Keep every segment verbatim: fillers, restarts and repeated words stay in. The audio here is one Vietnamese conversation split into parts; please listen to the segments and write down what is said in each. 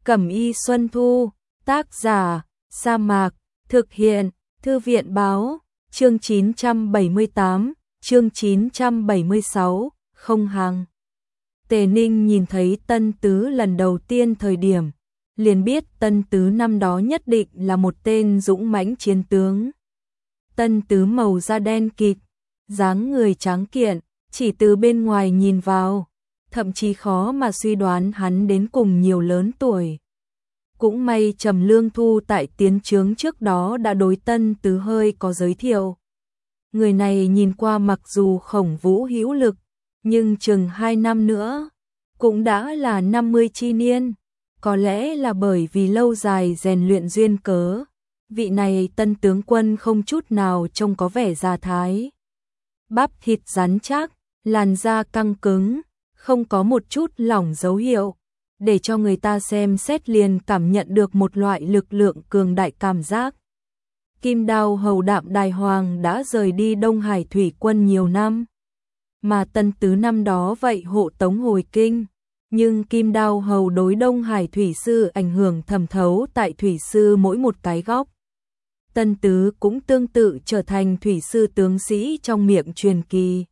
Cẩm y Xuân Thu, tác giả, Sa Mạc, thực hiện, Thư viện báo, chương chín trăm bảy mươi tám, chương chín trăm bảy mươi sáu, không hàng. Tề Ninh nhìn thấy Tân Tứ lần đầu tiên thời điểm, liền biết Tân Tứ năm đó nhất định là một tên dũng mãnh chiến tướng. Tân Tứ màu da đen kịt, dáng người tráng kiện, chỉ từ bên ngoài nhìn vào, thậm chí khó mà suy đoán hắn đến cùng nhiều lớn tuổi. Cũng may Trầm Lương Thu tại tiến trướng trước đó đã đối Tân Tứ hơi có giới thiệu. Người này nhìn qua mặc dù khổng vũ hữu lực, nhưng chừng hai năm nữa, cũng đã là năm mươi chi niên. Có lẽ là bởi vì lâu dài rèn luyện duyên cớ, vị này Tân tướng quân không chút nào trông có vẻ già thái. Bắp thịt rắn chắc, làn da căng cứng, không có một chút lỏng dấu hiệu, để cho người ta xem xét liền cảm nhận được một loại lực lượng cường đại cảm giác. Kim Đao hầu Đạm Đài Hoàng đã rời đi Đông Hải thủy quân nhiều năm, mà Tân Tứ năm đó vậy hộ tống hồi kinh, nhưng Kim Đao hầu đối Đông Hải thủy sư ảnh hưởng thẩm thấu tại thủy sư mỗi một cái góc. Tân Tứ cũng tương tự trở thành thủy sư tướng sĩ trong miệng truyền kỳ.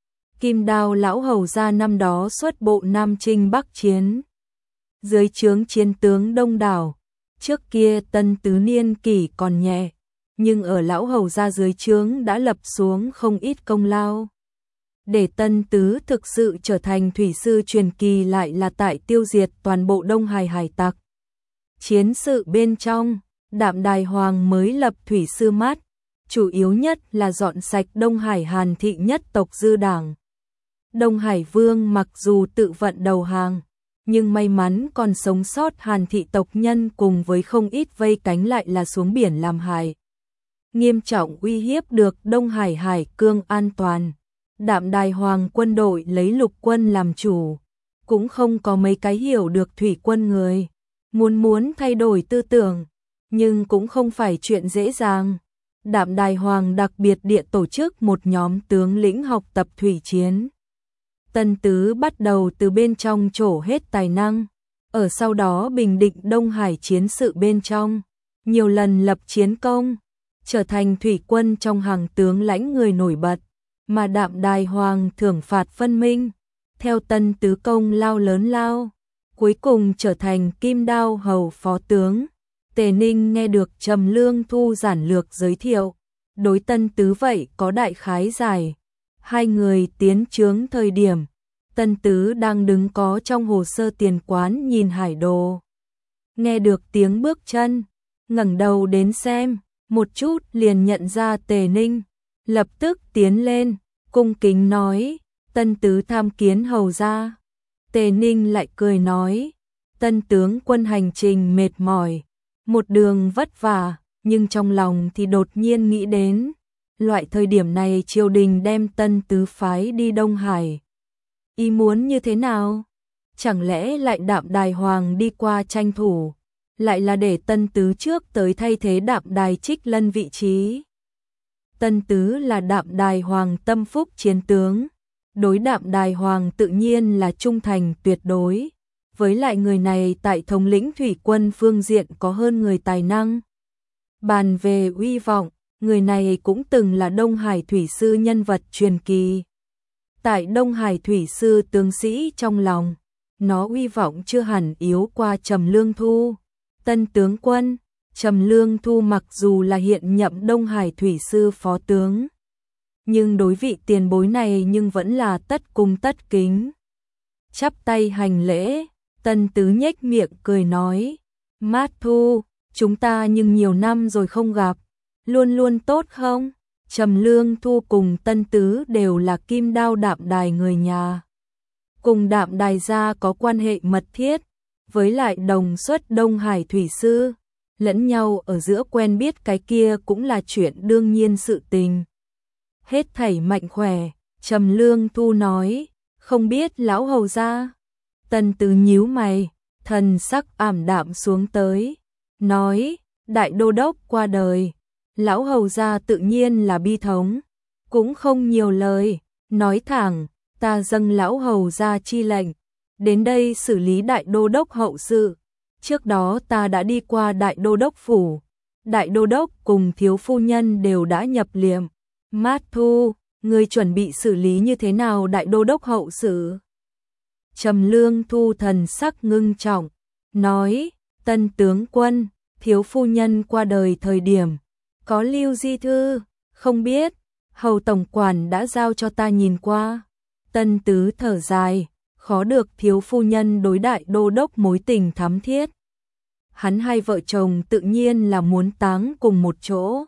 Kim Đao lão hầu gia năm đó xuất bộ Nam Chinh Bắc chiến, dưới trướng chiến tướng đông đảo. Trước kia Tân Tứ niên kỷ còn nhẹ, nhưng ở lão hầu gia dưới trướng đã lập xuống không ít công lao. Để Tân Tứ thực sự trở thành thủy sư truyền kỳ lại là tại tiêu diệt toàn bộ Đông Hải hải tặc. Chiến sự bên trong, Đạm Đài Hoàng mới lập thủy sư mát, chủ yếu nhất là dọn sạch Đông Hải Hàn thị nhất tộc dư đảng. Đông Hải Vương mặc dù tự vận đầu hàng, nhưng may mắn còn sống sót Hàn thị tộc nhân cùng với không ít vây cánh lại là xuống biển làm hại, nghiêm trọng uy hiếp được Đông Hải hải cương an toàn. Đạm Đài Hoàng quân đội lấy lục quân làm chủ, cũng không có mấy cái hiểu được thủy quân người, muốn muốn thay đổi tư tưởng, nhưng cũng không phải chuyện dễ dàng. Đạm Đài Hoàng đặc biệt địa tổ chức một nhóm tướng lĩnh học tập thủy chiến. Tân Tứ bắt đầu từ bên trong trổ hết tài năng, ở sau đó bình định Đông Hải chiến sự bên trong, nhiều lần lập chiến công, trở thành thủy quân trong hàng tướng lãnh người nổi bật, mà Đạm Đài Hoàng thưởng phạt phân minh, theo Tân Tứ công lao lớn lao, cuối cùng trở thành Kim Đao hầu phó tướng. Tề Ninh nghe được Trầm Lương Thu giản lược giới thiệu, đối Tân Tứ vậy có đại khái giải. Hai người tiến trướng thời điểm, Tân Tứ đang đứng có trong hồ sơ tiền quán nhìn hải đồ. Nghe được tiếng bước chân, ngẩng đầu đến xem, một chút liền nhận ra Tề Ninh, lập tức tiến lên, cung kính nói, Tân Tứ tham kiến hầu gia. Tề Ninh lại cười nói, Tân tướng quân hành trình mệt mỏi, một đường vất vả, nhưng trong lòng thì đột nhiên nghĩ đến, loại thời điểm này triều đình đem Tân Tứ phái đi Đông Hải. Ý muốn như thế nào? Chẳng lẽ lại Đạm Đài Hoàng đi qua tranh thủ, lại là để Tân Tứ trước tới thay thế Đạm Đài Trích Lân vị trí? Tân Tứ là Đạm Đài Hoàng tâm phúc chiến tướng, đối Đạm Đài Hoàng tự nhiên là trung thành tuyệt đối. Với lại người này tại thống lĩnh thủy quân phương diện có hơn người tài năng. Bàn về uy vọng, người này cũng từng là Đông Hải thủy sư nhân vật truyền kỳ. Tại Đông Hải thủy sư tướng sĩ trong lòng, nó uy vọng chưa hẳn yếu qua Trầm Lương Thu. Tân tướng quân, Trầm Lương Thu mặc dù là hiện nhậm Đông Hải thủy sư phó tướng, nhưng đối vị tiền bối này nhưng vẫn là tất cung tất kính. Chắp tay hành lễ, Tân Tứ nhếch miệng cười nói, Mát Thu, chúng ta nhưng nhiều năm rồi không gặp, luôn luôn tốt không? Trầm Lương Thu cùng Tân Tứ đều là Kim Đao Đạm Đài người nhà, cùng Đạm Đài gia có quan hệ mật thiết, với lại đồng xuất Đông Hải thủy sư, lẫn nhau ở giữa quen biết cái kia cũng là chuyện đương nhiên sự tình. Hết thảy mạnh khỏe, Trầm Lương Thu nói, không biết lão hầu gia. Tân Tứ nhíu mày, thần sắc ảm đạm xuống tới, nói, đại đô đốc qua đời, lão hầu gia tự nhiên là bi thống, cũng không nhiều lời, nói thẳng, ta dâng lão hầu gia chi lệnh, đến đây xử lý đại đô đốc hậu sự. trước đó ta đã đi qua đại đô đốc phủ, đại đô đốc cùng thiếu phu nhân đều đã nhập liệm. Mát Thu, ngươi chuẩn bị xử lý như thế nào đại đô đốc hậu sự? Trầm Lương Thu thần sắc ngưng trọng, nói, tân tướng quân, thiếu phu nhân qua đời thời điểm, có lưu di thư, không biết, hầu tổng quản đã giao cho ta nhìn qua. Tân tứ thở dài, khó được thiếu phu nhân đối đại đô đốc mối tình thắm thiết. Hắn hai vợ chồng tự nhiên là muốn táng cùng một chỗ.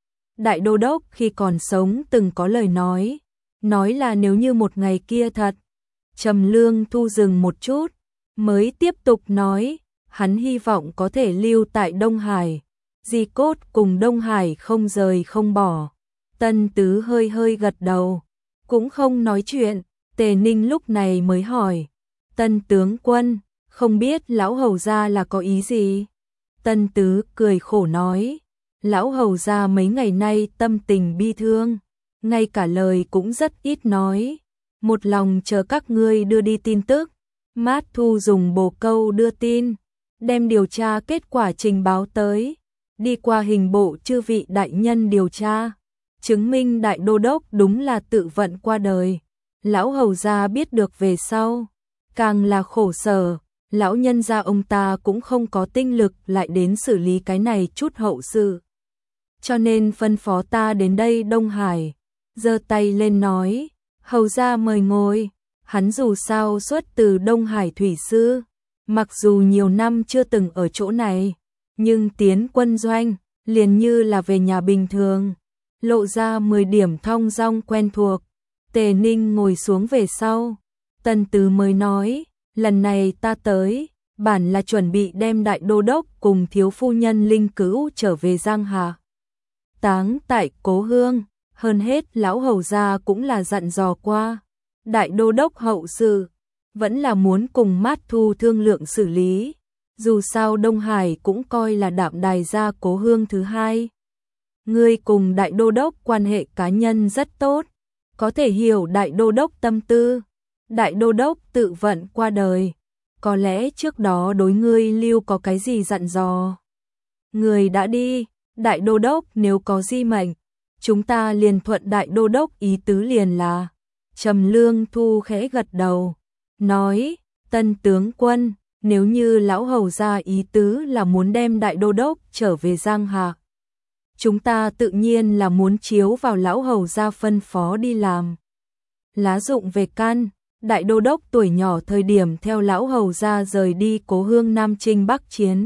Đại đô đốc khi còn sống từng có lời nói, nói là nếu như một ngày kia thật. Trầm Lương Thu dừng một chút, mới tiếp tục nói, hắn hy vọng có thể lưu tại Đông Hải, di cốt cùng Đông Hải không rời không bỏ. Tân tứ hơi hơi gật đầu, cũng không nói chuyện. Tề Ninh lúc này mới hỏi, tân tướng quân, không biết lão hầu gia là có ý gì? Tân tứ cười khổ nói, lão hầu gia mấy ngày nay tâm tình bi thương, ngay cả lời cũng rất ít nói, một lòng chờ các ngươi đưa đi tin tức. Mát Thu dùng bồ câu đưa tin, đem điều tra kết quả trình báo tới, đi qua hình bộ chư vị đại nhân điều tra, chứng minh đại đô đốc đúng là tự vận qua đời. Lão hầu gia biết được về sau, càng là khổ sở, lão nhân gia ông ta cũng không có tinh lực lại đến xử lý cái này chút hậu sự. Cho nên phân phó ta đến đây Đông Hải, giơ tay lên nói, hầu gia mời ngồi. Hắn dù sao xuất từ Đông Hải thủy sư, mặc dù nhiều năm chưa từng ở chỗ này, nhưng tiến quân doanh, liền như là về nhà bình thường, lộ ra mười điểm thong dong quen thuộc. Tề Ninh ngồi xuống về sau, Tân Tứ mới nói, lần này ta tới, bản là chuẩn bị đem đại đô đốc cùng thiếu phu nhân Linh Cữu trở về Giang Hà. Táng tại cố hương, hơn hết lão hầu gia cũng là dặn dò qua, đại đô đốc hậu sự, vẫn là muốn cùng Mát Thu thương lượng xử lý, dù sao Đông Hải cũng coi là đạm đài gia cố hương thứ hai. Ngươi cùng đại đô đốc quan hệ cá nhân rất tốt, có thể hiểu đại đô đốc tâm tư. Đại đô đốc tự vận qua đời, có lẽ trước đó đối ngươi lưu có cái gì dặn dò. Người đã đi, đại đô đốc nếu có di mệnh, chúng ta liền thuận đại đô đốc ý tứ liền là. Trầm Lương Thu khẽ gật đầu, nói, tân tướng quân, nếu như lão hầu gia ý tứ là muốn đem đại đô đốc trở về Giang Hà, chúng ta tự nhiên là muốn chiếu vào lão hầu gia phân phó đi làm. Lá dụng về căn, đại đô đốc tuổi nhỏ thời điểm theo lão hầu gia rời đi cố hương Nam Chinh Bắc chiến.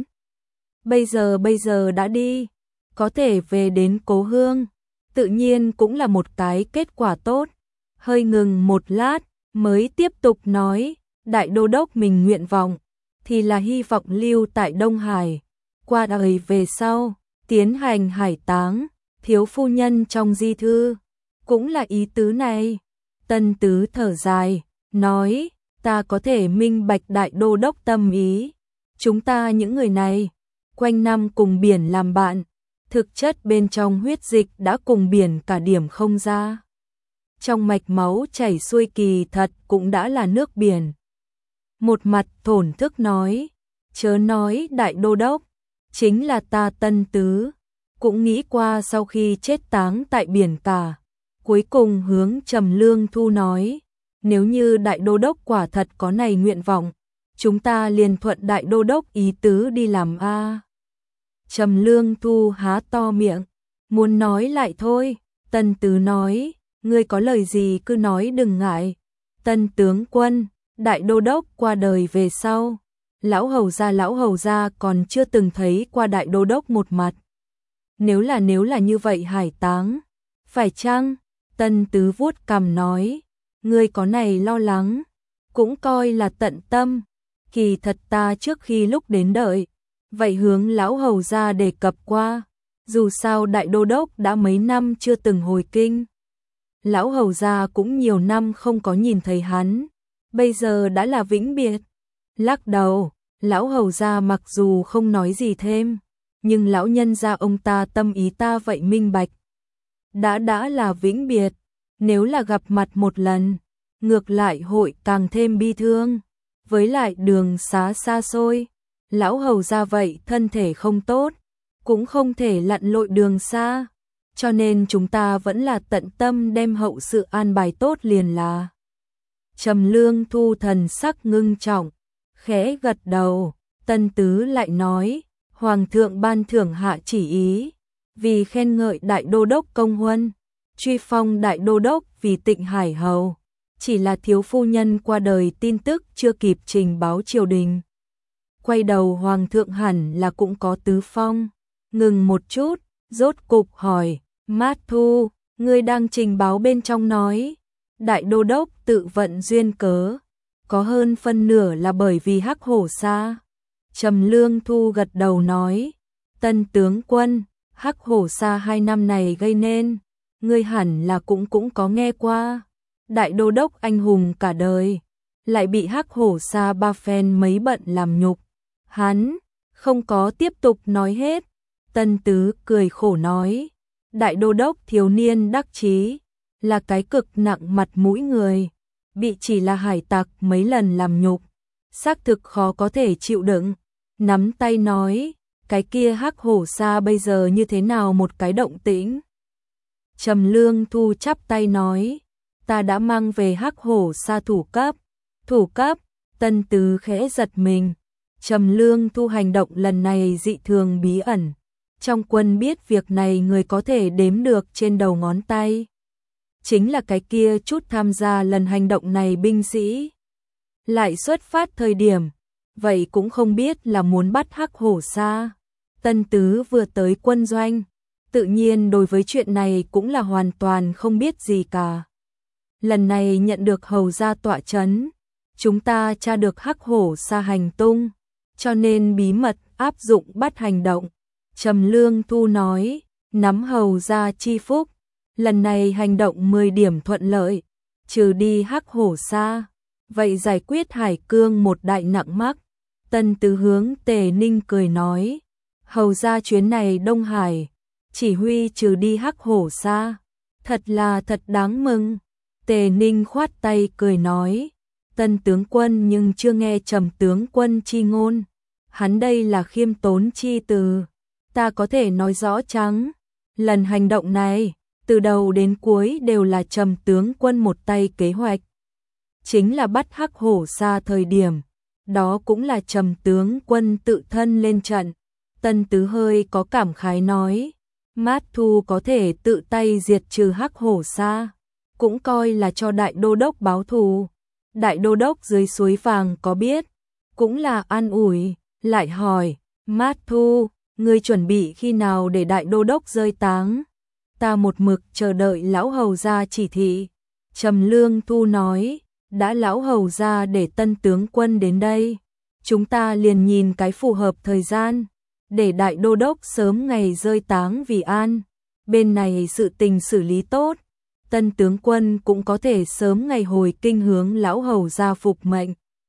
Bây giờ bây giờ đã đi, có thể về đến cố hương, tự nhiên cũng là một cái kết quả tốt. Hơi ngừng một lát, mới tiếp tục nói, đại đô đốc mình nguyện vọng, thì là hy vọng lưu tại Đông Hải, qua đời về sau, tiến hành hải táng, thiếu phu nhân trong di thư, cũng là ý tứ này. Tân Tứ thở dài, nói, ta có thể minh bạch đại đô đốc tâm ý, chúng ta những người này, quanh năm cùng biển làm bạn, thực chất bên trong huyết dịch đã cùng biển cả điểm không ra. Trong mạch máu chảy xuôi kỳ thật cũng đã là nước biển. Một mặt thổn thức nói, chớ nói đại đô đốc, chính là ta Tân Tứ, cũng nghĩ qua sau khi chết táng tại biển cả. Cuối cùng hướng Trầm Lương Thu nói, nếu như đại đô đốc quả thật có này nguyện vọng, chúng ta liền thuận đại đô đốc ý tứ đi làm a. Trầm Lương Thu há to miệng, muốn nói lại thôi. Tân Tứ nói, ngươi có lời gì cứ nói đừng ngại. Tân tướng quân, đại đô đốc qua đời về sau, lão hầu gia lão hầu gia còn chưa từng thấy qua đại đô đốc một mặt. Nếu là nếu là như vậy hải táng, phải chăng? Tân Tứ vuốt cằm nói, ngươi có này lo lắng, cũng coi là tận tâm. Kỳ thật ta trước khi lúc đến đợi, vậy hướng lão hầu gia đề cập qua, dù sao đại đô đốc đã mấy năm chưa từng hồi kinh. Lão hầu gia cũng nhiều năm không có nhìn thấy hắn, bây giờ đã là vĩnh biệt. Lắc đầu, lão hầu gia mặc dù không nói gì thêm, nhưng lão nhân gia ông ta tâm ý ta vậy minh bạch. Đã đã là vĩnh biệt, nếu là gặp mặt một lần, ngược lại hội càng thêm bi thương, với lại đường xá xa xôi, Lão hầu gia vậy thân thể không tốt, cũng không thể lặn lội đường xa, cho nên chúng ta vẫn là tận tâm đem hậu sự an bài tốt liền là. Trầm Lương Thu thần sắc ngưng trọng, khẽ gật đầu. Tân Tứ lại nói, Hoàng thượng ban thưởng hạ chỉ ý, vì khen ngợi đại đô đốc công huân, truy phong đại đô đốc vì Tịnh Hải hầu, chỉ là thiếu phu nhân qua đời tin tức chưa kịp trình báo triều đình. Quay đầu Hoàng thượng hẳn là cũng có tứ phong. Ngừng một chút, rốt cục hỏi, Mát Thu, ngươi đang trình báo bên trong nói, đại đô đốc tự vận duyên cớ, có hơn phân nửa là bởi vì Hắc Hổ Sa. Trầm Lương Thu gật đầu nói, Tân tướng quân, Hắc Hổ Sa hai năm này gây nên, ngươi hẳn là cũng cũng có nghe qua. Đại đô đốc anh hùng cả đời, lại bị Hắc Hổ Sa ba phen mấy bận làm nhục. Hắn không có tiếp tục nói hết. Tân Tứ cười khổ nói, đại đô đốc thiếu niên đắc chí, là cái cực nặng mặt mũi người, bị chỉ là hải tặc mấy lần làm nhục, xác thực khó có thể chịu đựng. Nắm tay nói, cái kia Hắc Hổ Sa bây giờ như thế nào một cái động tĩnh? Trầm Lương Thu chắp tay nói, ta đã mang về Hắc Hổ Sa thủ cấp. Thủ cấp? Tân Tứ khẽ giật mình. Trầm Lương Thu hành động lần này dị thường bí ẩn, trong quân biết việc này người có thể đếm được trên đầu ngón tay. Chính là cái kia chút tham gia lần hành động này binh sĩ. Lại xuất phát thời điểm, vậy cũng không biết là muốn bắt Hắc Hổ Sa. Tân Tứ vừa tới quân doanh, tự nhiên đối với chuyện này cũng là hoàn toàn không biết gì cả. Lần này nhận được hầu gia tọa chấn, chúng ta tra được Hắc Hổ Sa hành tung, cho nên bí mật áp dụng bắt hành động. Trầm Lương Thu nói, nắm hầu gia chi phúc, lần này hành động mười điểm thuận lợi, trừ đi Hắc Hổ Sa, vậy giải quyết Hải Cương một đại nặng mắc. Tân Tứ hướng Tề Ninh cười nói, hầu gia chuyến này Đông Hải, chỉ huy trừ đi Hắc Hổ Sa, thật là thật đáng mừng. Tề Ninh khoát tay cười nói, Tân tướng quân nhưng chưa nghe Trầm tướng quân chi ngôn, hắn đây là khiêm tốn chi từ, ta có thể nói rõ chăng? Lần hành động này, từ đầu đến cuối đều là Trầm tướng quân một tay kế hoạch, chính là bắt Hắc Hổ Sa thời điểm, đó cũng là Trầm tướng quân tự thân lên trận. Tân Tứ hơi có cảm khái nói, Mát Thu có thể tự tay diệt trừ Hắc Hổ Sa, cũng coi là cho đại đô đốc báo thù. Đại đô đốc dưới suối vàng có biết, cũng là an ủi. Lại hỏi, Mát Thu, ngươi chuẩn bị khi nào để đại đô đốc rơi táng? Ta một mực chờ đợi lão hầu gia chỉ thị. Trầm Lương Thu nói, đã lão hầu gia để Tân tướng quân đến đây, chúng ta liền nhìn cái phù hợp thời gian, để đại đô đốc sớm ngày rơi táng vì an. Bên này sự tình xử lý tốt, Tân tướng quân cũng có thể sớm ngày hồi kinh hướng lão hầu gia phục mệnh.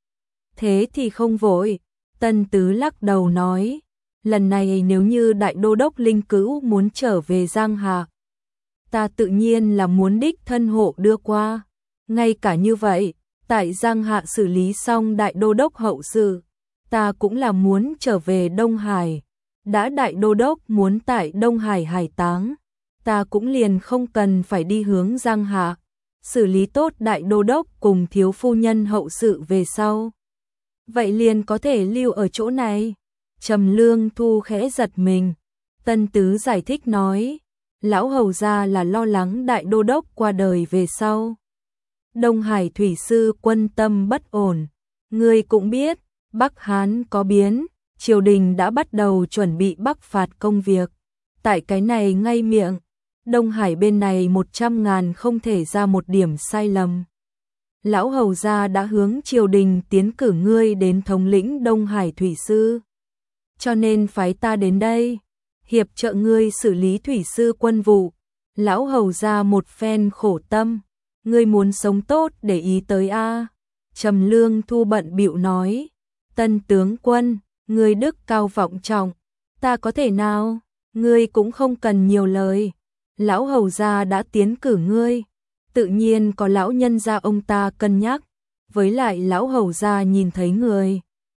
Thế thì không vội. Tân Tứ lắc đầu nói, lần này nếu như đại đô đốc Linh Cữu muốn trở về Giang Hạ, ta tự nhiên là muốn đích thân hộ đưa qua. Ngay cả như vậy, tại Giang Hạ xử lý xong đại đô đốc hậu sự, ta cũng là muốn trở về Đông Hải. Đã đại đô đốc muốn tại Đông Hải hải táng, ta cũng liền không cần phải đi hướng Giang Hạ, xử lý tốt đại đô đốc cùng thiếu phu nhân hậu sự về sau. Vậy liền có thể lưu ở chỗ này. Trầm Lương Thu khẽ giật mình. Tân Tứ giải thích nói, lão hầu gia là lo lắng đại đô đốc qua đời về sau, Đông Hải thủy sư quân tâm bất ổn. Ngươi cũng biết, Bắc Hán có biến, triều đình đã bắt đầu chuẩn bị bắc phạt công việc. Tại cái này ngay miệng, Đông Hải bên này một trăm ngàn không thể ra một điểm sai lầm. Lão hầu gia đã hướng triều đình tiến cử ngươi đến thống lĩnh Đông Hải thủy sư, cho nên phái ta đến đây, hiệp trợ ngươi xử lý thủy sư quân vụ. Lão hầu gia một phen khổ tâm, ngươi muốn sống tốt để ý tới a. Trầm Lương Thu bận bịu nói, Tân tướng quân, ngươi đức cao vọng trọng, ta có thể nào? Ngươi cũng không cần nhiều lời, lão hầu gia đã tiến cử ngươi, tự nhiên có lão nhân gia ông ta cân nhắc, với lại lão hầu gia nhìn thấy người,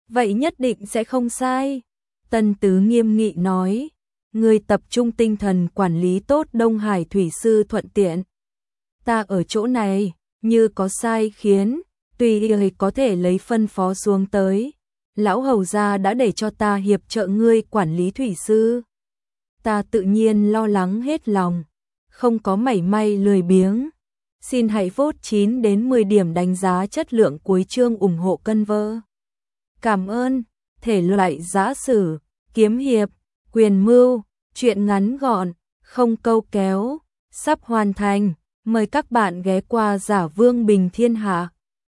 Vậy nhất định sẽ không sai. Tân Tứ nghiêm nghị nói, ngươi tập trung tinh thần quản lý tốt Đông Hải thủy sư thuận tiện. Ta ở chỗ này, như có sai khiến, tùy ý có thể lấy phân phó xuống tới. Lão hầu gia đã để cho ta hiệp trợ ngươi quản lý thủy sư. Ta tự nhiên lo lắng hết lòng, không có mảy may lười biếng. Xin hãy vote chín đến mười điểm đánh giá chất lượng cuối chương ủng hộ cân vơ. Cảm ơn. Thể loại giã sử, kiếm hiệp, quyền mưu, truyện ngắn gọn, không câu kéo, sắp hoàn thành. Mời các bạn ghé qua Giả Vương Bình Thiên Hạ.